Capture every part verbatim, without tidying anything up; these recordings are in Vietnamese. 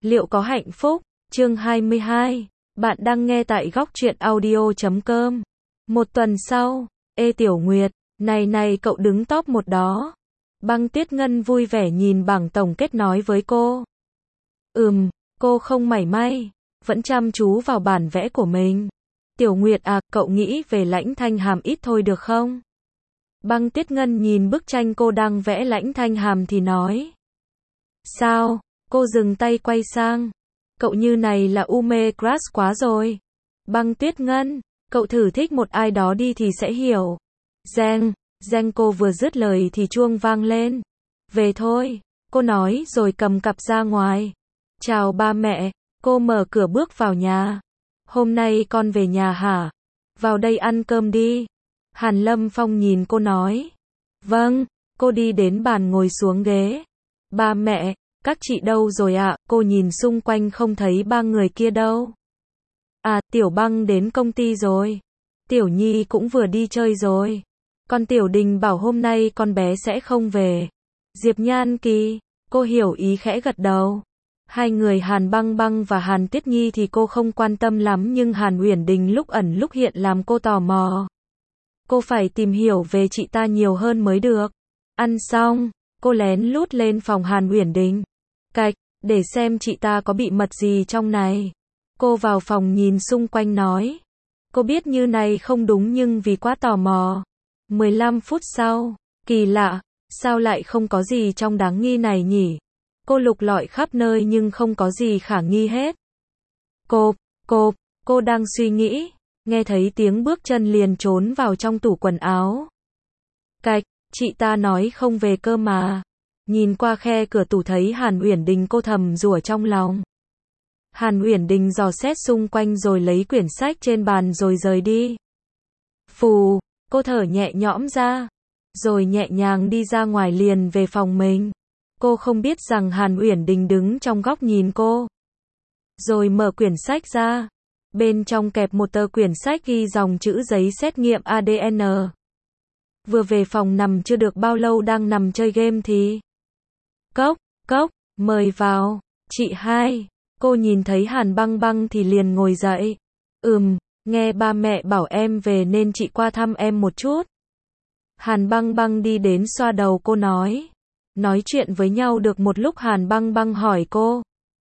Liệu có hạnh phúc? Chương hai mươi hai. Bạn đang nghe tại góc truyện audio chấm com. Một tuần sau, ê Tiểu Nguyệt, này này cậu đứng top một đó. Băng Tuyết Ngân vui vẻ nhìn bảng tổng kết nói với cô. Ừm, cô không mảy may, vẫn chăm chú vào bản vẽ của mình. Tiểu Nguyệt à, cậu nghĩ về Lãnh Thanh Hàm ít thôi được không? Băng Tuyết Ngân nhìn bức tranh cô đang vẽ Lãnh Thanh Hàm thì nói. Sao? Cô dừng tay quay sang. Cậu như này là u mê crush quá rồi. Băng Tuyết Ngân, cậu thử thích một ai đó đi thì sẽ hiểu. Reng, reng cô vừa dứt lời thì chuông vang lên. Về thôi, cô nói rồi cầm cặp ra ngoài. Chào ba mẹ, cô mở cửa bước vào nhà. Hôm nay con về nhà hả? Vào đây ăn cơm đi. Hàn Lâm Phong nhìn cô nói. Vâng, cô đi đến bàn ngồi xuống ghế. Ba mẹ, các chị đâu rồi ạ? À? Cô nhìn xung quanh không thấy ba người kia đâu. À, Tiểu Băng đến công ty rồi. Tiểu Nhi cũng vừa đi chơi rồi. Còn Tiểu Đình bảo hôm nay con bé sẽ không về. Diệp Nhan Kỳ, cô hiểu ý khẽ gật đầu. Hai người Hàn Băng Băng và Hàn Tiết Nhi thì cô không quan tâm lắm, nhưng Hàn Uyển Đình lúc ẩn lúc hiện làm cô tò mò. Cô phải tìm hiểu về chị ta nhiều hơn mới được. Ăn xong, cô lén lút lên phòng Hàn Uyển Đình. Cạch, để xem chị ta có bị mật gì trong này. Cô vào phòng nhìn xung quanh nói. Cô biết như này không đúng nhưng vì quá tò mò. mười lăm phút sau, kỳ lạ, sao lại không có gì trong đáng nghi này nhỉ? Cô lục lọi khắp nơi nhưng không có gì khả nghi hết. Cộp, cộp, cô đang suy nghĩ, nghe thấy tiếng bước chân liền trốn vào trong tủ quần áo. Cạch, chị ta nói không về cơ mà. Nhìn qua khe cửa tủ thấy Hàn Uyển Đình, cô thầm rủa trong lòng. Hàn Uyển Đình dò xét xung quanh rồi lấy quyển sách trên bàn rồi rời đi. Phù, cô thở nhẹ nhõm ra, rồi nhẹ nhàng đi ra ngoài liền về phòng mình. Cô không biết rằng Hàn Uyển Đình đứng trong góc nhìn cô. Rồi mở quyển sách ra. Bên trong kẹp một tờ quyển sách ghi dòng chữ giấy xét nghiệm a đê en. Vừa về phòng nằm chưa được bao lâu đang nằm chơi game thì... Cốc, cốc, mời vào. Chị hai. Cô nhìn thấy Hàn Băng Băng thì liền ngồi dậy. Ừm, nghe ba mẹ bảo em về nên chị qua thăm em một chút. Hàn Băng Băng đi đến xoa đầu cô nói. Nói chuyện với nhau được một lúc Hàn Băng Băng hỏi cô.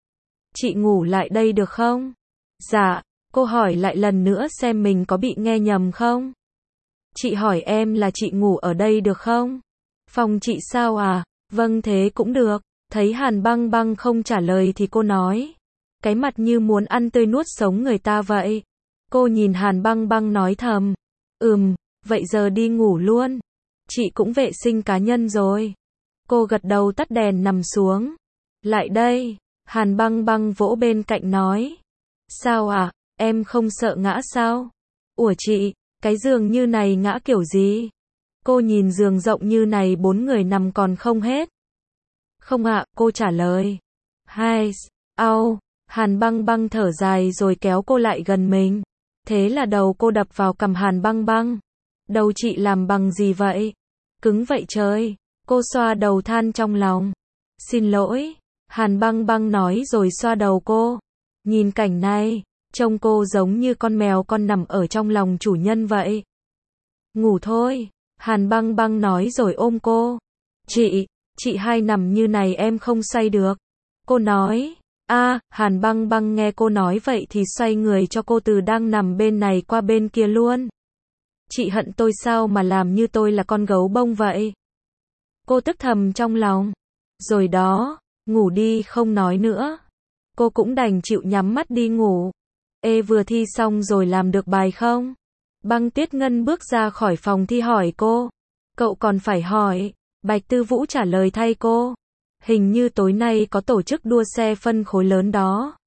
Chị ngủ lại đây được không? Dạ, cô hỏi lại lần nữa xem mình có bị nghe nhầm không? Chị hỏi em là chị ngủ ở đây được không? Phòng chị sao à? Vâng thế cũng được. Thấy Hàn Băng Băng không trả lời thì cô nói. Cái mặt như muốn ăn tươi nuốt sống người ta vậy. Cô nhìn Hàn Băng Băng nói thầm. Ừm, vậy giờ đi ngủ luôn. Chị cũng vệ sinh cá nhân rồi. Cô gật đầu tắt đèn nằm xuống. Lại đây, Hàn Băng Băng vỗ bên cạnh nói. Sao à, em không sợ ngã sao? Ủa chị, cái giường như này ngã kiểu gì? Cô nhìn giường rộng như này bốn người nằm còn không hết. Không ạ, cô trả lời. Hai, au, Hàn Băng Băng thở dài rồi kéo cô lại gần mình. Thế là đầu cô đập vào cằm Hàn Băng Băng. Đầu chị làm bằng gì vậy? Cứng vậy trời. Cô xoa đầu than trong lòng. Xin lỗi, Hàn Băng Băng nói rồi xoa đầu cô. Nhìn cảnh này, trông cô giống như con mèo con nằm ở trong lòng chủ nhân vậy. Ngủ thôi, Hàn Băng Băng nói rồi ôm cô. Chị, chị hai nằm như này em không xoay được. Cô nói. A, à, Hàn Băng Băng nghe cô nói vậy thì xoay người cho cô từ đang nằm bên này qua bên kia luôn. Chị hận tôi sao mà làm như tôi là con gấu bông vậy? Cô tức thầm trong lòng. Rồi đó, ngủ đi không nói nữa. Cô cũng đành chịu nhắm mắt đi ngủ. Ê vừa thi xong rồi làm được bài không? Băng Tuyết Ngân bước ra khỏi phòng thi hỏi cô. Cậu còn phải hỏi. Bạch Tư Vũ trả lời thay cô. Hình như tối nay có tổ chức đua xe phân khối lớn đó.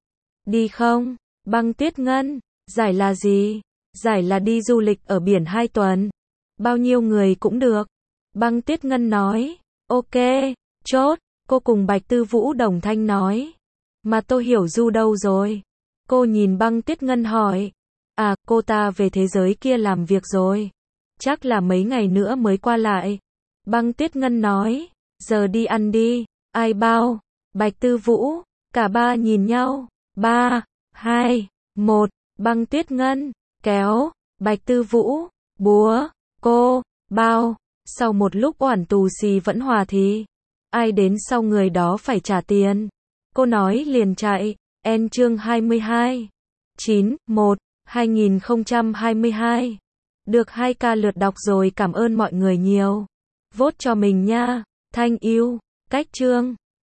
Đi không? Băng Tuyết Ngân. Giải là gì? Giải là đi du lịch ở biển hai tuần. Bao nhiêu người cũng được. Băng Tuyết Ngân nói. Ok, chốt. Cô cùng Bạch Tư Vũ đồng thanh nói. Mà Tô Hiểu Du đâu rồi? Cô nhìn Băng Tuyết Ngân hỏi. À, cô ta về thế giới kia làm việc rồi. Chắc là mấy ngày nữa mới qua lại. Băng Tuyết Ngân nói. Giờ đi ăn đi. Ai bao? Bạch Tư Vũ. Cả ba nhìn nhau. ba, hai, một, Băng Tuyết Ngân, kéo, Bạch Tư Vũ, búa, cô, bao. Sau một lúc oản tù xì vẫn hòa thì, ai đến sau người đó phải trả tiền. Cô nói liền chạy. End chương hai mươi hai. chín, một, hai nghìn không trăm hai mươi hai. Được hai ca lượt đọc rồi, cảm ơn mọi người nhiều. Vote cho mình nha. Thank you. Cách chương